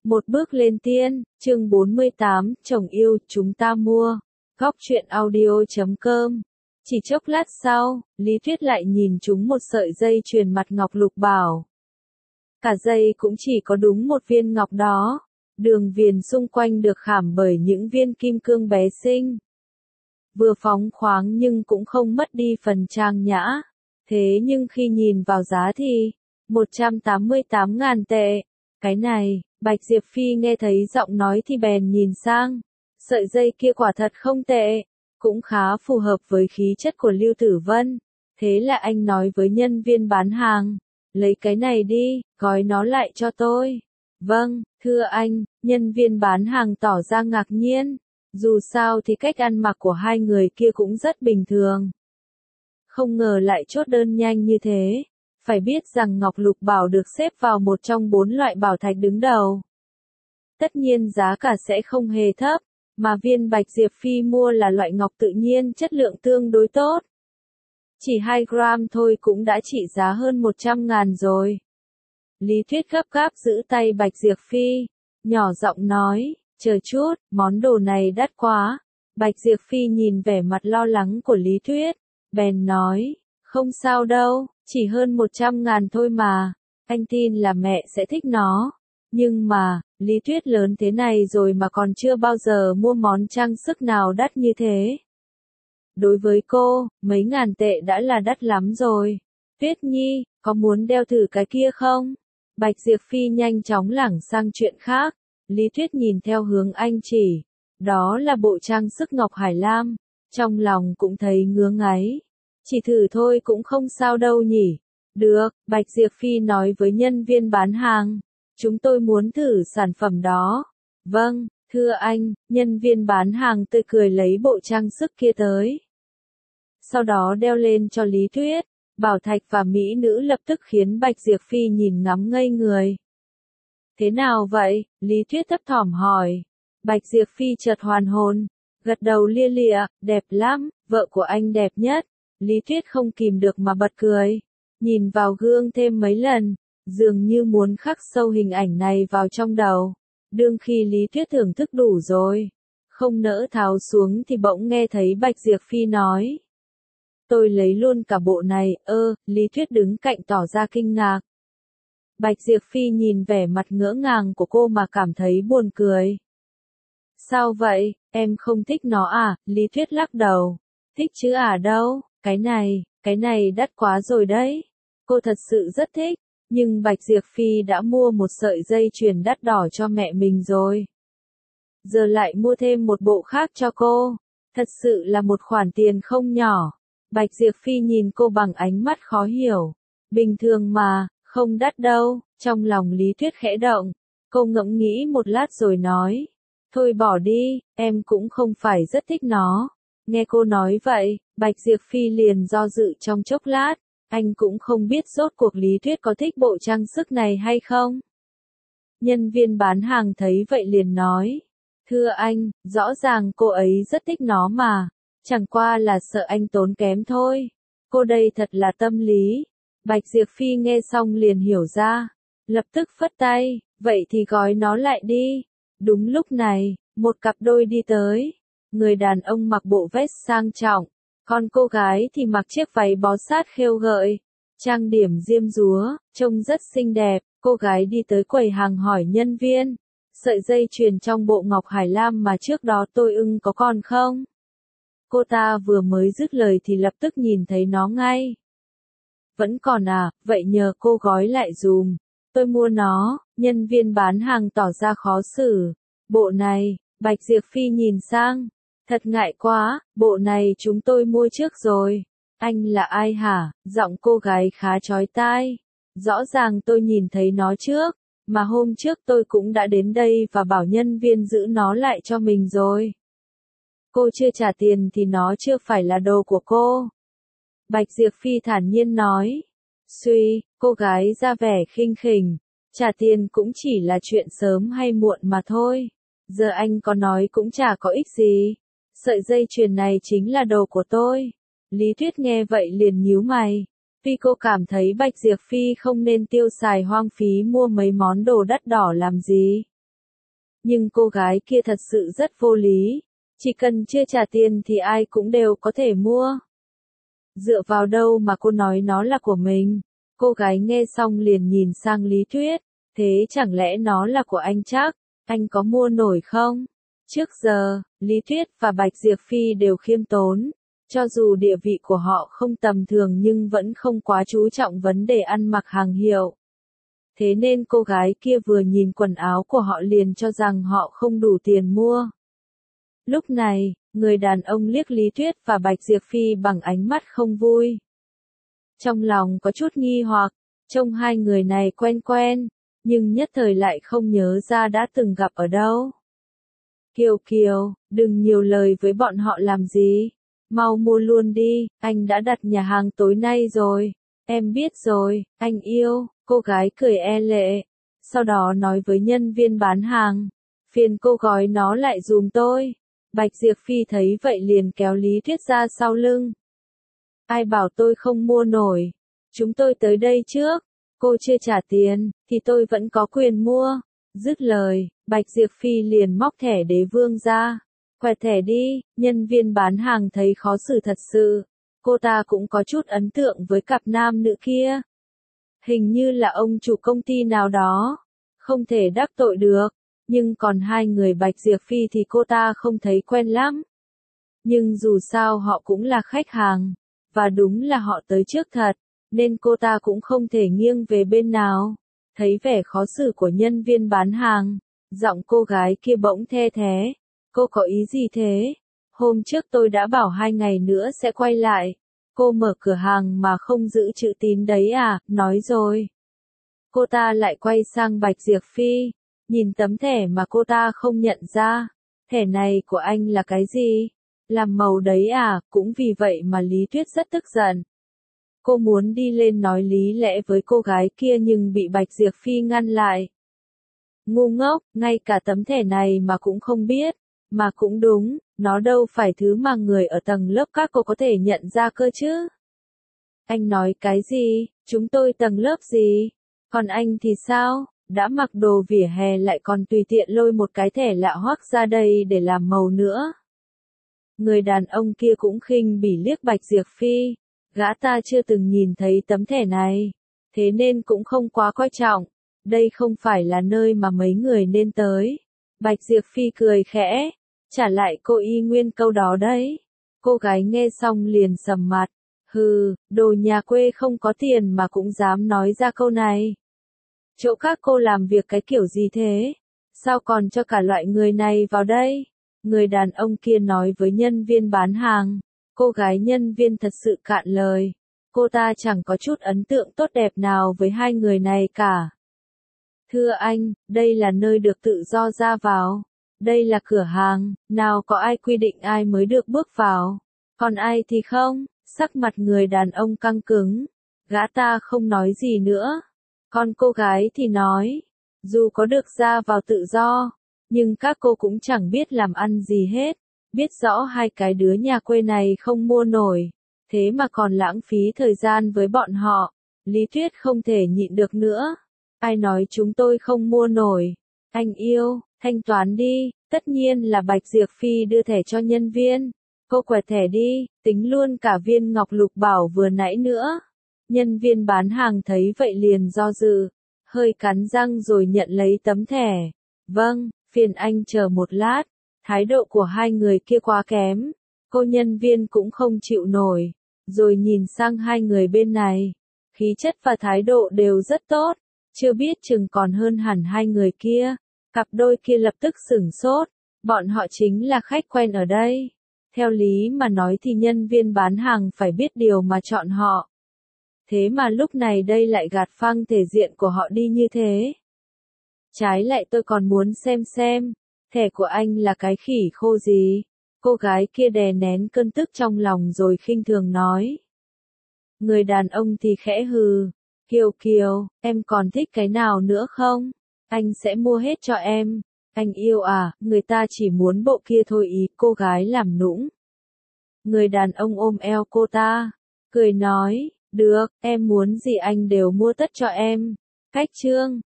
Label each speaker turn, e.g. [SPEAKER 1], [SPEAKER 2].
[SPEAKER 1] Một bước lên tiên, chương 48, chồng yêu, chúng ta mua. Góc truyện audio.com. Chỉ chốc lát sau, Lý Tuyết lại nhìn chúng một sợi dây chuyền mặt ngọc lục bảo. Cả dây cũng chỉ có đúng một viên ngọc đó. Đường viền xung quanh được khảm bởi những viên kim cương bé xinh. Vừa phóng khoáng nhưng cũng không mất đi phần trang nhã. Thế nhưng khi nhìn vào giá thì 188.000 tệ. Cái này, Bạch Diệp Phi nghe thấy giọng nói thì bèn nhìn sang. Sợi dây kia quả thật không tệ, cũng khá phù hợp với khí chất của Lưu Tử Vân. Thế là anh nói với nhân viên bán hàng, lấy cái này đi, gói nó lại cho tôi. Vâng, thưa anh, nhân viên bán hàng tỏ ra ngạc nhiên. Dù sao thì cách ăn mặc của hai người kia cũng rất bình thường. Không ngờ lại chốt đơn nhanh như thế. Phải biết rằng ngọc lục bảo được xếp vào một trong 4 loại bảo thạch đứng đầu. Tất nhiên giá cả sẽ không hề thấp, mà viên Bạch Diệp Phi mua là loại ngọc tự nhiên chất lượng tương đối tốt. Chỉ 2 gram thôi cũng đã trị giá hơn 100.000 rồi. Lý Tuyết gấp gáp giữ tay Bạch Diệp Phi, nhỏ giọng nói, chờ chút, món đồ này đắt quá. Bạch Diệp Phi nhìn vẻ mặt lo lắng của Lý Tuyết, bèn nói, không sao đâu, chỉ hơn 100.000 thôi mà, anh tin là mẹ sẽ thích nó. Nhưng mà, Lý Tuyết lớn thế này rồi mà còn chưa bao giờ mua món trang sức nào đắt như thế. Đối với cô, mấy ngàn tệ đã là đắt lắm rồi. Tuyết Nhi, có muốn đeo thử cái kia không? Bạch Diệp Phi nhanh chóng lảng sang chuyện khác. Lý Tuyết nhìn theo hướng anh chỉ. Đó là bộ trang sức ngọc hải lam. Trong lòng cũng thấy ngứa ngáy. Chỉ thử thôi cũng không sao đâu nhỉ. Được, Bạch Diệp Phi nói với nhân viên bán hàng. Chúng tôi muốn thử sản phẩm đó. Vâng, thưa anh, nhân viên bán hàng tươi cười lấy bộ trang sức kia tới. Sau đó đeo lên cho Lý Tuyết. Bảo thạch và mỹ nữ lập tức khiến Bạch Diệp Phi nhìn ngắm ngây người. Thế nào vậy? Lý Tuyết thấp thỏm hỏi. Bạch Diệp Phi chợt hoàn hồn. Gật đầu lia lịa, đẹp lắm, vợ của anh đẹp nhất. Lý Tuyết không kìm được mà bật cười. Nhìn vào gương thêm mấy lần, dường như muốn khắc sâu hình ảnh này vào trong đầu. Đương khi Lý Tuyết thưởng thức đủ rồi, không nỡ tháo xuống thì bỗng nghe thấy Bạch Diệp Phi nói. Tôi lấy luôn cả bộ này, Lý Tuyết đứng cạnh tỏ ra kinh ngạc. Bạch Diệp Phi nhìn vẻ mặt ngỡ ngàng của cô mà cảm thấy buồn cười. Sao vậy, em không thích nó à? Lý Tuyết lắc đầu. Thích chứ à đâu, cái này đắt quá rồi đấy. Cô thật sự rất thích, nhưng Bạch Diệp Phi đã mua một sợi dây chuyền đắt đỏ cho mẹ mình rồi. Giờ lại mua thêm một bộ khác cho cô. Thật sự là một khoản tiền không nhỏ. Bạch Diệp Phi nhìn cô bằng ánh mắt khó hiểu. Bình thường mà, không đắt đâu. Trong lòng Lý Tuyết khẽ động. Cô ngẫm nghĩ một lát rồi nói. Thôi bỏ đi, em cũng không phải rất thích nó. Nghe cô nói vậy, Bạch Diệp Phi liền do dự trong chốc lát. Anh cũng không biết rốt cuộc Lý Tuyết có thích bộ trang sức này hay không. Nhân viên bán hàng thấy vậy liền nói. Thưa anh, rõ ràng cô ấy rất thích nó mà. Chẳng qua là sợ anh tốn kém thôi. Cô đây thật là tâm lý. Bạch Diệp Phi nghe xong liền hiểu ra. Lập tức phất tay, vậy thì gói nó lại đi. Đúng lúc này, một cặp đôi đi tới. Người đàn ông mặc bộ vest sang trọng. Còn cô gái thì mặc chiếc váy bó sát khêu gợi. Trang điểm diêm dúa, trông rất xinh đẹp. Cô gái đi tới quầy hàng hỏi nhân viên. Sợi dây chuyền trong bộ ngọc hải lam mà trước đó tôi ưng có còn không? Cô ta vừa mới dứt lời thì lập tức nhìn thấy nó ngay. Vẫn còn à, vậy nhờ cô gói lại dùm. Tôi mua nó, nhân viên bán hàng tỏ ra khó xử. Bộ này, Bạch Diệp Phi nhìn sang. Thật ngại quá, bộ này chúng tôi mua trước rồi. Anh là ai hả? Giọng cô gái khá chói tai. Rõ ràng tôi nhìn thấy nó trước, mà hôm trước tôi cũng đã đến đây và bảo nhân viên giữ nó lại cho mình rồi. Cô chưa trả tiền thì nó chưa phải là đồ của cô. Bạch Diệp Phi thản nhiên nói. Suy, cô gái ra vẻ khinh khỉnh. Trả tiền cũng chỉ là chuyện sớm hay muộn mà thôi. Giờ anh có nói cũng chả có ích gì. Sợi dây chuyền này chính là đồ của tôi. Lý Tuyết nghe vậy liền nhíu mày. Tuy cô cảm thấy Bạch Diệp Phi không nên tiêu xài hoang phí mua mấy món đồ đắt đỏ làm gì. Nhưng cô gái kia thật sự rất vô lý. Chỉ cần chưa trả tiền thì ai cũng đều có thể mua. Dựa vào đâu mà cô nói nó là của mình? Cô gái nghe xong liền nhìn sang Lý Tuyết. Thế chẳng lẽ nó là của anh chắc? Anh có mua nổi không? Trước giờ, Lý Tuyết và Bạch Diệp Phi đều khiêm tốn. Cho dù địa vị của họ không tầm thường nhưng vẫn không quá chú trọng vấn đề ăn mặc hàng hiệu. Thế nên cô gái kia vừa nhìn quần áo của họ liền cho rằng họ không đủ tiền mua. Lúc này, người đàn ông liếc Lý Tuyết và Bạch Diệp Phi bằng ánh mắt không vui. Trong lòng có chút nghi hoặc, trông hai người này quen quen, nhưng nhất thời lại không nhớ ra đã từng gặp ở đâu. Kiều Kiều, đừng nhiều lời với bọn họ làm gì. Mau mua luôn đi, anh đã đặt nhà hàng tối nay rồi. Em biết rồi, anh yêu, cô gái cười e lệ. Sau đó nói với nhân viên bán hàng. Phiền cô gói nó lại dùm tôi. Bạch Diệp Phi thấy vậy liền kéo Lý Tuyết ra sau lưng. Ai bảo tôi không mua nổi. Chúng tôi tới đây trước. Cô chưa trả tiền, thì tôi vẫn có quyền mua. Dứt lời, Bạch Diệp Phi liền móc thẻ đế vương ra. Quẹt thẻ đi, nhân viên bán hàng thấy khó xử thật sự. Cô ta cũng có chút ấn tượng với cặp nam nữ kia. Hình như là ông chủ công ty nào đó. Không thể đắc tội được. Nhưng còn hai người Bạch Diệp Phi thì cô ta không thấy quen lắm. Nhưng dù sao họ cũng là khách hàng. Và đúng là họ tới trước thật. Nên cô ta cũng không thể nghiêng về bên nào. Thấy vẻ khó xử của nhân viên bán hàng. Giọng cô gái kia bỗng the thế. Cô có ý gì thế? Hôm trước tôi đã bảo 2 ngày nữa sẽ quay lại. Cô mở cửa hàng mà không giữ chữ tín đấy à? Nói rồi. Cô ta lại quay sang Bạch Diệp Phi. Nhìn tấm thẻ mà cô ta không nhận ra. Thẻ này của anh là cái gì? Làm màu đấy à? Cũng vì vậy mà Lý Tuyết rất tức giận. Cô muốn đi lên nói lý lẽ với cô gái kia nhưng bị Bạch Diệp Phi ngăn lại. Ngu ngốc, ngay cả tấm thẻ này mà cũng không biết. Mà cũng đúng, nó đâu phải thứ mà người ở tầng lớp các cô có thể nhận ra cơ chứ. Anh nói cái gì, chúng tôi tầng lớp gì? Còn anh thì sao, đã mặc đồ vỉa hè lại còn tùy tiện lôi một cái thẻ lạ hoắc ra đây để làm màu nữa. Người đàn ông kia cũng khinh bỉ liếc Bạch Diệp Phi, gã ta chưa từng nhìn thấy tấm thẻ này, thế nên cũng không quá coi trọng, đây không phải là nơi mà mấy người nên tới. Bạch Diệp Phi cười khẽ, trả lại cô y nguyên câu đó đấy. Cô gái nghe xong liền sầm mặt, hừ, đồ nhà quê không có tiền mà cũng dám nói ra câu này. Chỗ các cô làm việc cái kiểu gì thế? Sao còn cho cả loại người này vào đây? Người đàn ông kia nói với nhân viên bán hàng. Cô gái nhân viên thật sự cạn lời. Cô ta chẳng có chút ấn tượng tốt đẹp nào với hai người này cả. Thưa anh, đây là nơi được tự do ra vào. Đây là cửa hàng, nào có ai quy định ai mới được bước vào. Còn ai thì không, sắc mặt người đàn ông căng cứng. Gã ta không nói gì nữa. Còn cô gái thì nói, dù có được ra vào tự do, nhưng các cô cũng chẳng biết làm ăn gì hết. Biết rõ hai cái đứa nhà quê này không mua nổi. Thế mà còn lãng phí thời gian với bọn họ. Lý Tuyết không thể nhịn được nữa. Ai nói chúng tôi không mua nổi? Anh yêu, thanh toán đi. Tất nhiên là Bạch Diệp Phi đưa thẻ cho nhân viên. Cô quẹt thẻ đi, tính luôn cả viên ngọc lục bảo vừa nãy nữa. Nhân viên bán hàng thấy vậy liền do dự, hơi cắn răng rồi nhận lấy tấm thẻ. Vâng, phiền anh chờ một lát. Thái độ của hai người kia quá kém. Cô nhân viên cũng không chịu nổi. Rồi nhìn sang hai người bên này. Khí chất và thái độ đều rất tốt. Chưa biết chừng còn hơn hẳn hai người kia. Cặp đôi kia lập tức sửng sốt. Bọn họ chính là khách quen ở đây. Theo lý mà nói thì nhân viên bán hàng phải biết điều mà chọn họ. Thế mà lúc này đây lại gạt phăng thể diện của họ đi như thế. Trái lại tôi còn muốn xem, thẻ của anh là cái khỉ khô gì? Cô gái kia đè nén cơn tức trong lòng rồi khinh thường nói. Người đàn ông thì khẽ hừ. Kiều Kiều, em còn thích cái nào nữa không? Anh sẽ mua hết cho em. Anh yêu à, người ta chỉ muốn bộ kia thôi ý, cô gái làm nũng. Người đàn ông ôm eo cô ta, cười nói, được, em muốn gì anh đều mua tất cho em. Khách trương,